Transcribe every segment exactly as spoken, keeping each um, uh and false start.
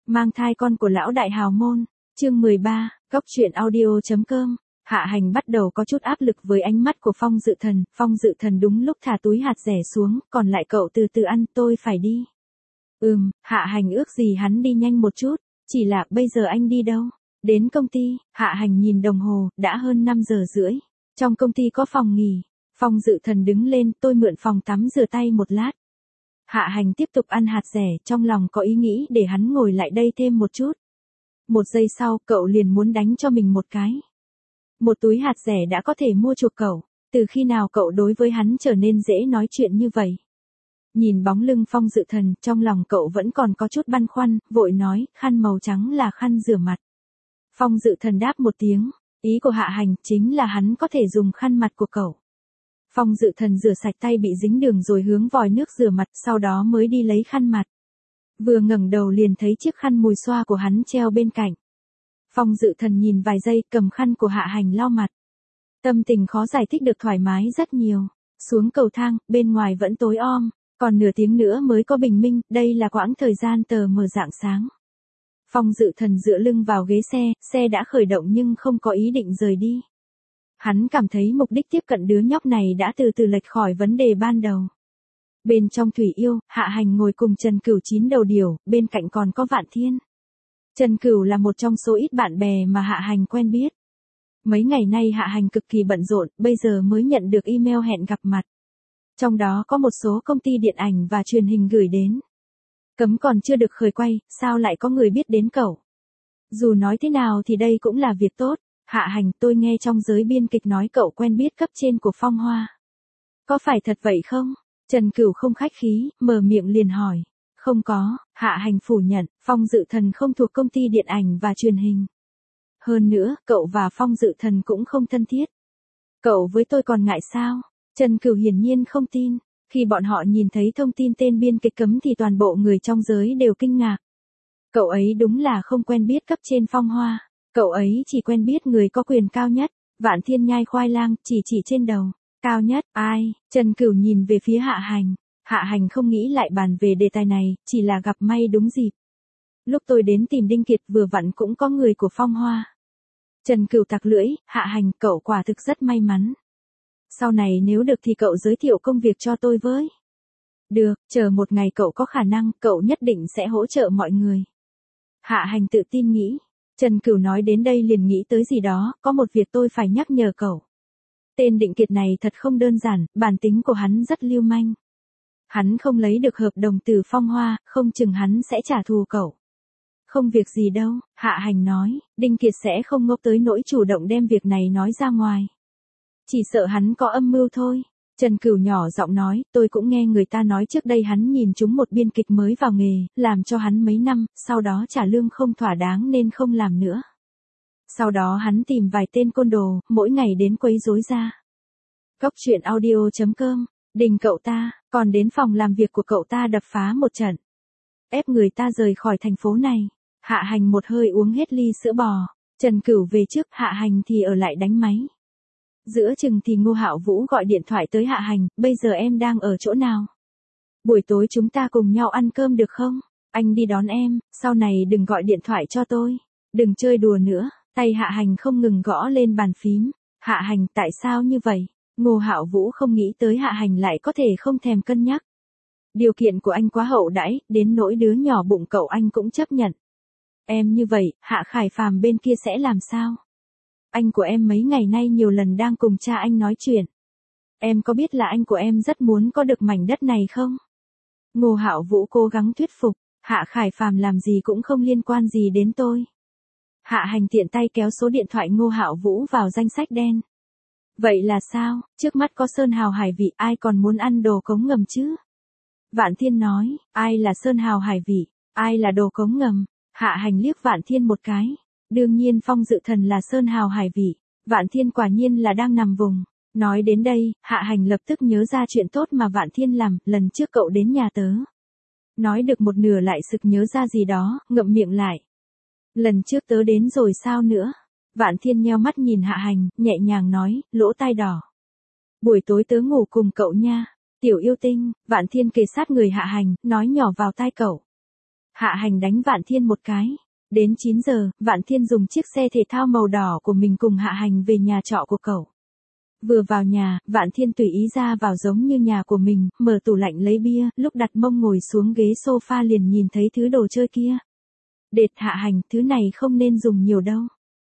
Mang thai con của lão đại hào môn, chương mười ba, góc truyện audio.com. Hạ Hành bắt đầu có chút áp lực với ánh mắt của Phong Dự Thần, Phong Dự Thần đúng lúc thả túi hạt rẻ xuống, còn lại cậu từ từ ăn, tôi phải đi. Ừm, Hạ Hành ước gì hắn đi nhanh một chút, chỉ là bây giờ anh đi đâu? Đến công ty, Hạ Hành nhìn đồng hồ, đã hơn năm giờ rưỡi. Trong công ty có phòng nghỉ. Phong Dự Thần đứng lên, tôi mượn phòng tắm rửa tay một lát. Hạ Hành tiếp tục ăn hạt rẻ, trong lòng có ý nghĩ để hắn ngồi lại đây thêm một chút. Một giây sau, cậu liền muốn đánh cho mình một cái. Một túi hạt rẻ đã có thể mua chuộc cậu, từ khi nào cậu đối với hắn trở nên dễ nói chuyện như vậy? Nhìn bóng lưng Phong Dự Thần, trong lòng cậu vẫn còn có chút băn khoăn, vội nói, khăn màu trắng là khăn rửa mặt. Phong Dự Thần đáp một tiếng, ý của Hạ Hành chính là hắn có thể dùng khăn mặt của cậu. Phong Dự Thần rửa sạch tay bị dính đường rồi hướng vòi nước rửa mặt, sau đó mới đi lấy khăn mặt. Vừa ngẩng đầu liền thấy chiếc khăn mùi xoa của hắn treo bên cạnh. Phong Dự Thần nhìn vài giây, cầm khăn của Hạ Hành lau mặt. Tâm tình khó giải thích được thoải mái rất nhiều. Xuống cầu thang, bên ngoài vẫn tối om, còn nửa tiếng nữa mới có bình minh, đây là quãng thời gian tờ mờ rạng sáng. Phong Dự Thần dựa lưng vào ghế xe, xe đã khởi động nhưng không có ý định rời đi. Hắn cảm thấy mục đích tiếp cận đứa nhóc này đã từ từ lệch khỏi vấn đề ban đầu. Bên trong Thủy Yêu, Hạ Hành ngồi cùng Trần Cửu chín đầu điểu, bên cạnh còn có Vạn Thiên. Trần Cửu là một trong số ít bạn bè mà Hạ Hành quen biết. Mấy ngày nay Hạ Hành cực kỳ bận rộn, bây giờ mới nhận được email hẹn gặp mặt. Trong đó có một số công ty điện ảnh và truyền hình gửi đến. Cấm còn chưa được khởi quay, sao lại có người biết đến cậu? Dù nói thế nào thì đây cũng là việc tốt. Hạ Hành, tôi nghe trong giới biên kịch nói cậu quen biết cấp trên của Phong Hoa. Có phải thật vậy không? Trần Cửu không khách khí, mở miệng liền hỏi. Không có, Hạ Hành phủ nhận, Phong Dự Thần không thuộc công ty điện ảnh và truyền hình. Hơn nữa, cậu và Phong Dự Thần cũng không thân thiết. Cậu với tôi còn ngại sao? Trần Cửu hiển nhiên không tin. Khi bọn họ nhìn thấy thông tin tên biên kịch cấm thì toàn bộ người trong giới đều kinh ngạc. Cậu ấy đúng là không quen biết cấp trên Phong Hoa. Cậu ấy chỉ quen biết người có quyền cao nhất. Vạn Thiên nhai khoai lang, chỉ chỉ trên đầu. Cao nhất, ai? Trần Cửu nhìn về phía Hạ Hành. Hạ Hành không nghĩ lại bàn về đề tài này, chỉ là gặp may đúng dịp. Lúc tôi đến tìm Đinh Kiệt vừa vặn cũng có người của Phong Hoa. Trần Cửu tặc lưỡi, Hạ Hành, cậu quả thực rất may mắn. Sau này nếu được thì cậu giới thiệu công việc cho tôi với. Được, chờ một ngày cậu có khả năng, cậu nhất định sẽ hỗ trợ mọi người. Hạ Hành tự tin nghĩ. Trần Cửu nói đến đây liền nghĩ tới gì đó, có một việc tôi phải nhắc nhở cậu. Tên Định Kiệt này thật không đơn giản, bản tính của hắn rất lưu manh. Hắn không lấy được hợp đồng từ Phong Hoa, không chừng hắn sẽ trả thù cậu. Không việc gì đâu, Hạ Hành nói, Đinh Kiệt sẽ không ngốc tới nỗi chủ động đem việc này nói ra ngoài. Chỉ sợ hắn có âm mưu thôi. Trần Cửu nhỏ giọng nói, tôi cũng nghe người ta nói trước đây hắn nhìn trúng một biên kịch mới vào nghề, làm cho hắn mấy năm, sau đó trả lương không thỏa đáng nên không làm nữa. Sau đó hắn tìm vài tên côn đồ, mỗi ngày đến quấy rối ra. Góc truyện audio.com, đình cậu ta, còn đến phòng làm việc của cậu ta đập phá một trận. Ép người ta rời khỏi thành phố này. Hạ Hành một hơi uống hết ly sữa bò. Trần Cửu về trước, Hạ Hành thì ở lại đánh máy. Giữa chừng thì Ngô Hạo Vũ gọi điện thoại tới Hạ Hành, bây giờ em đang ở chỗ nào? Buổi tối chúng ta cùng nhau ăn cơm được không? Anh đi đón em, sau này đừng gọi điện thoại cho tôi. Đừng chơi đùa nữa. Tay Hạ Hành không ngừng gõ lên bàn phím. Hạ Hành, tại sao như vậy? Ngô Hạo Vũ không nghĩ tới Hạ Hành lại có thể không thèm cân nhắc. Điều kiện của anh quá hậu đãi, đến nỗi đứa nhỏ bụng cậu anh cũng chấp nhận. Em như vậy, Hạ Khải Phàm bên kia sẽ làm sao? Anh của em mấy ngày nay nhiều lần đang cùng cha anh nói chuyện. Em có biết là anh của em rất muốn có được mảnh đất này không? Ngô Hạo Vũ cố gắng thuyết phục, Hạ Khải Phàm làm gì cũng không liên quan gì đến tôi. Hạ Hành tiện tay kéo số điện thoại Ngô Hạo Vũ vào danh sách đen. Vậy là sao, trước mắt có Sơn Hào Hải Vị, ai còn muốn ăn đồ cống ngầm chứ? Vạn Thiên nói, ai là Sơn Hào Hải Vị, ai là đồ cống ngầm? Hạ Hành liếc Vạn Thiên một cái. Đương nhiên Phong Dự Thần là Sơn Hào Hải Vị. Vạn Thiên quả nhiên là đang nằm vùng. Nói đến đây, Hạ Hành lập tức nhớ ra chuyện tốt mà Vạn Thiên làm, lần trước cậu đến nhà tớ. Nói được một nửa lại sực nhớ ra gì đó, ngậm miệng lại. Lần trước tớ đến rồi sao nữa? Vạn Thiên nheo mắt nhìn Hạ Hành, nhẹ nhàng nói, lỗ tai đỏ. Buổi tối tớ ngủ cùng cậu nha. Tiểu yêu tinh, Vạn Thiên kề sát người Hạ Hành, nói nhỏ vào tai cậu. Hạ Hành đánh Vạn Thiên một cái. Đến chín giờ, Vạn Thiên dùng chiếc xe thể thao màu đỏ của mình cùng Hạ Hành về nhà trọ của cậu. Vừa vào nhà, Vạn Thiên tùy ý ra vào giống như nhà của mình, mở tủ lạnh lấy bia, lúc đặt mông ngồi xuống ghế sofa liền nhìn thấy thứ đồ chơi kia. Đệt Hạ Hành, thứ này không nên dùng nhiều đâu.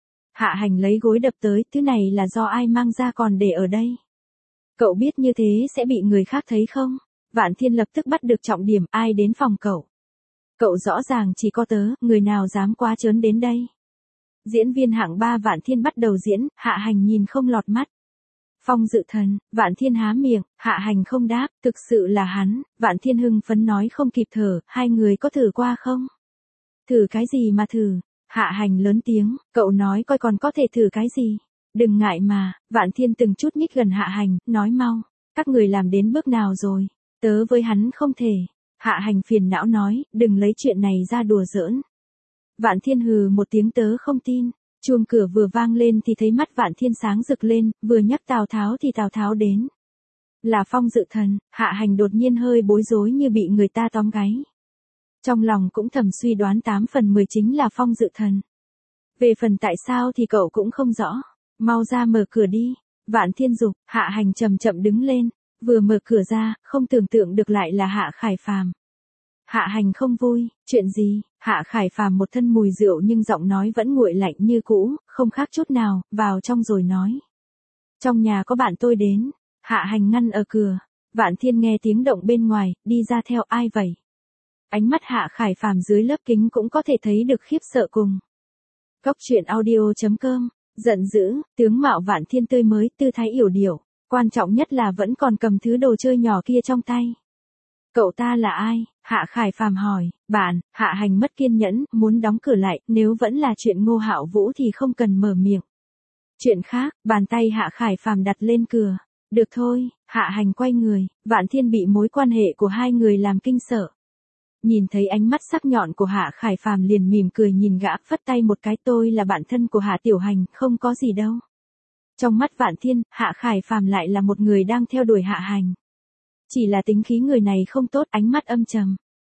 Hạ Hành lấy gối đập tới, thứ này là do ai mang ra còn để ở đây. Cậu biết như thế sẽ bị người khác thấy không? Vạn Thiên lập tức bắt được trọng điểm, ai đến phòng cậu. Cậu rõ ràng chỉ có tớ, người nào dám quá trớn đến đây. Diễn viên hạng ba Vạn Thiên bắt đầu diễn, Hạ Hành nhìn không lọt mắt. Phong Dự Thần, Vạn Thiên há miệng, Hạ Hành không đáp, thực sự là hắn. Vạn Thiên hưng phấn nói không kịp thở, hai người có thử qua không? Thử cái gì mà thử? Hạ Hành lớn tiếng, cậu nói coi còn có thể thử cái gì? Đừng ngại mà. Vạn Thiên từng chút nhích gần Hạ Hành, nói mau, các người làm đến bước nào rồi? Tớ với hắn không thể. Hạ Hành phiền não nói, đừng lấy chuyện này ra đùa giỡn. Vạn Thiên hừ một tiếng, tớ không tin. Chuông cửa vừa vang lên thì thấy mắt Vạn Thiên sáng rực lên, vừa nhắc Tào Tháo thì Tào Tháo đến. Là Phong Dự Thần. Hạ Hành đột nhiên hơi bối rối như bị người ta tóm gáy. Trong lòng cũng thầm suy đoán tám phần mười chính là Phong Dự Thần. Về phần tại sao thì cậu cũng không rõ. Mau ra mở cửa đi. Vạn Thiên giục. Hạ Hành chậm chậm đứng lên. Vừa mở cửa ra, không tưởng tượng được lại là Hạ Khải Phàm. Hạ Hành không vui, chuyện gì? Hạ Khải Phàm một thân mùi rượu nhưng giọng nói vẫn nguội lạnh như cũ, không khác chút nào, vào trong rồi nói. Trong nhà có bạn tôi đến. Hạ Hành ngăn ở cửa. Vạn Thiên nghe tiếng động bên ngoài, đi ra theo, ai vậy? Ánh mắt Hạ Khải Phàm dưới lớp kính cũng có thể thấy được khiếp sợ cùng. Cốc truyện audio chấm com, giận dữ, tướng mạo Vạn Thiên tươi mới, tư thái yểu điệu, quan trọng nhất là vẫn còn cầm thứ đồ chơi nhỏ kia trong tay. Cậu ta là ai? Hạ Khải Phàm hỏi. Bạn. Hạ Hành mất kiên nhẫn, muốn đóng cửa lại, nếu vẫn là chuyện Ngô Hạo Vũ thì không cần mở miệng. Chuyện khác. Bàn tay Hạ Khải Phàm đặt lên cửa. Được thôi. Hạ Hành quay người. Vạn Thiên bị mối quan hệ của hai người làm kinh sợ. Nhìn thấy ánh mắt sắc nhọn của Hạ Khải Phàm liền mỉm cười nhìn gã, phất tay một cái, tôi là bạn thân của Hạ Tiểu Hành, không có gì đâu. Trong mắt Vạn Thiên, Hạ Khải Phàm lại là một người đang theo đuổi Hạ Hành. Chỉ là tính khí người này không tốt, ánh mắt âm trầm.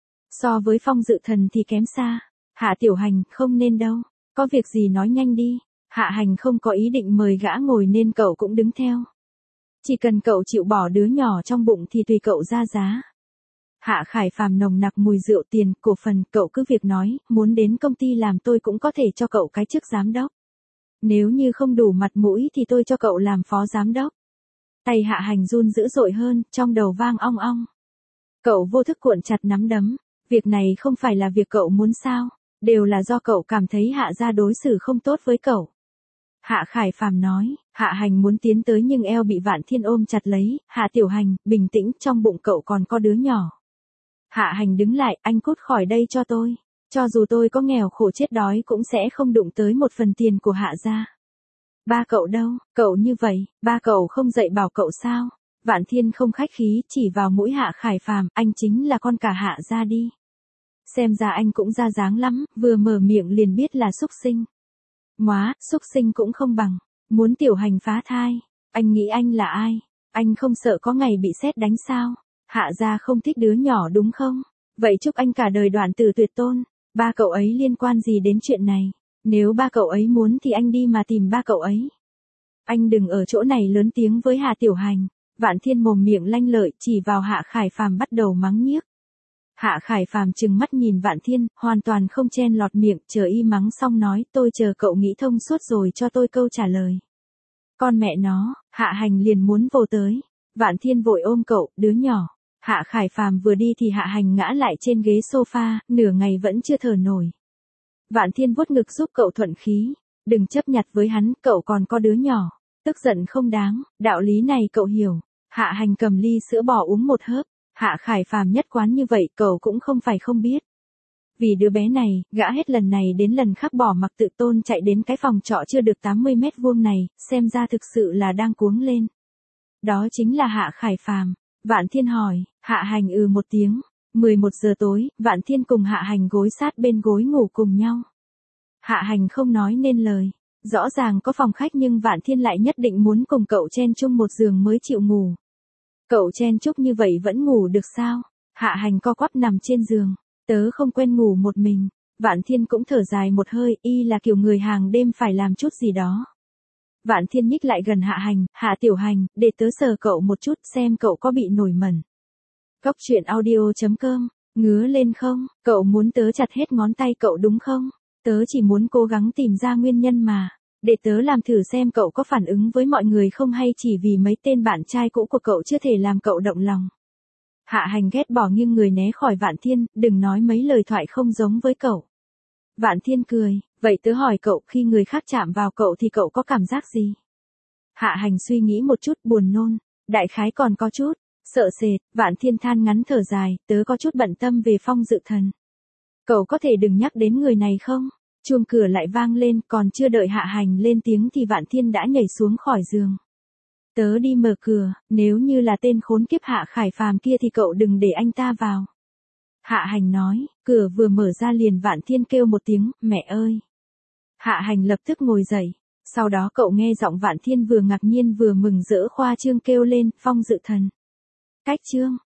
So với Phong Dự Thần thì kém xa. Hạ Tiểu Hành, không nên đâu. Có việc gì nói nhanh đi. Hạ Hành không có ý định mời gã ngồi nên cậu cũng đứng theo. Chỉ cần cậu chịu bỏ đứa nhỏ trong bụng thì tùy cậu ra giá. Hạ Khải Phàm nồng nặc mùi rượu, tiền, cổ phần, cậu cứ việc nói, muốn đến công ty làm tôi cũng có thể cho cậu cái chức giám đốc. Nếu như không đủ mặt mũi thì tôi cho cậu làm phó giám đốc. Tay Hạ Hành run dữ dội hơn, trong đầu vang ong ong. Cậu vô thức cuộn chặt nắm đấm. Việc này không phải là việc cậu muốn sao? Đều là do cậu cảm thấy Hạ gia đối xử không tốt với cậu. Hạ Khải Phàm nói. Hạ Hành muốn tiến tới nhưng eo bị Vạn Thiên ôm chặt lấy. Hạ Tiểu Hành, bình tĩnh, trong bụng cậu còn có đứa nhỏ. Hạ Hành đứng lại, anh cút khỏi đây cho tôi. Cho dù tôi có nghèo khổ chết đói cũng sẽ không đụng tới một phần tiền của Hạ gia. Ba cậu đâu? Cậu như vậy, ba cậu không dạy bảo cậu sao? Vạn Thiên không khách khí, chỉ vào mũi Hạ Khải Phàm, anh chính là con cả Hạ gia đi. Xem ra anh cũng ra dáng lắm, vừa mở miệng liền biết là xúc sinh. Móa, xúc sinh cũng không bằng, muốn Tiểu Hành phá thai. Anh nghĩ anh là ai? Anh không sợ có ngày bị sét đánh sao? Hạ gia không thích đứa nhỏ đúng không? Vậy chúc anh cả đời đoạn tử tuyệt tôn. Ba cậu ấy liên quan gì đến chuyện này? Nếu ba cậu ấy muốn thì anh đi mà tìm ba cậu ấy. Anh đừng ở chỗ này lớn tiếng với Hạ Tiểu Hành. Vạn Thiên mồm miệng lanh lợi, chỉ vào Hạ Khải Phàm bắt đầu mắng nhiếc. Hạ Khải Phàm trừng mắt nhìn Vạn Thiên, hoàn toàn không chen lọt miệng, chờ y mắng xong nói, tôi chờ cậu nghĩ thông suốt rồi cho tôi câu trả lời. Con mẹ nó. Hạ Hành liền muốn vồ tới. Vạn Thiên vội ôm cậu, đứa nhỏ. Hạ Khải Phàm vừa đi thì Hạ Hành ngã lại trên ghế sofa, nửa ngày vẫn chưa thở nổi. Vạn Thiên vuốt ngực giúp cậu thuận khí. Đừng chấp nhặt với hắn, cậu còn có đứa nhỏ. Tức giận không đáng, đạo lý này cậu hiểu. Hạ Hành cầm ly sữa bò uống một hớp. Hạ Khải Phàm nhất quán như vậy, cậu cũng không phải không biết. Vì đứa bé này, gã hết lần này đến lần khác bỏ mặc tự tôn chạy đến cái phòng trọ chưa được tám mươi mét vuông này, xem ra thực sự là đang cuống lên. Đó chính là Hạ Khải Phàm. Vạn Thiên hỏi. Hạ Hành ừ một tiếng. mười một giờ tối, Vạn Thiên cùng Hạ Hành gối sát bên gối ngủ cùng nhau. Hạ Hành không nói nên lời. Rõ ràng có phòng khách nhưng Vạn Thiên lại nhất định muốn cùng cậu chen chung một giường mới chịu ngủ. Cậu chen chúc như vậy vẫn ngủ được sao? Hạ Hành co quắp nằm trên giường. Tớ không quen ngủ một mình. Vạn Thiên cũng thở dài một hơi, y là kiểu người hàng đêm phải làm chút gì đó. Vạn Thiên nhích lại gần Hạ Hành, Hạ Tiểu Hành, để tớ sờ cậu một chút xem cậu có bị nổi mẩn. Góc truyện audio chấm com, ngứa lên không, cậu muốn tớ chặt hết ngón tay cậu đúng không? Tớ chỉ muốn cố gắng tìm ra nguyên nhân mà. Để tớ làm thử xem cậu có phản ứng với mọi người không hay chỉ vì mấy tên bạn trai cũ của cậu chưa thể làm cậu động lòng. Hạ Hành ghét bỏ nghiêng người né khỏi Vạn Thiên, đừng nói mấy lời thoại không giống với cậu. Vạn Thiên cười, vậy tớ hỏi cậu khi người khác chạm vào cậu thì cậu có cảm giác gì? Hạ Hành suy nghĩ một chút buồn nôn, đại khái còn có chút, sợ sệt, Vạn Thiên than ngắn thở dài, tớ có chút bận tâm về Phong Dự Thần. Cậu có thể đừng nhắc đến người này không? Chuông cửa lại vang lên, còn chưa đợi Hạ Hành lên tiếng thì Vạn Thiên đã nhảy xuống khỏi giường. Tớ đi mở cửa, nếu như là tên khốn kiếp Hạ Khải Phàm kia thì cậu đừng để anh ta vào. Hạ Hành nói, cửa vừa mở ra liền Vạn Thiên kêu một tiếng, mẹ ơi. Hạ Hành lập tức ngồi dậy, sau đó cậu nghe giọng Vạn Thiên vừa ngạc nhiên vừa mừng rỡ khoa trương kêu lên, Phong Dự Thần. Cách chương,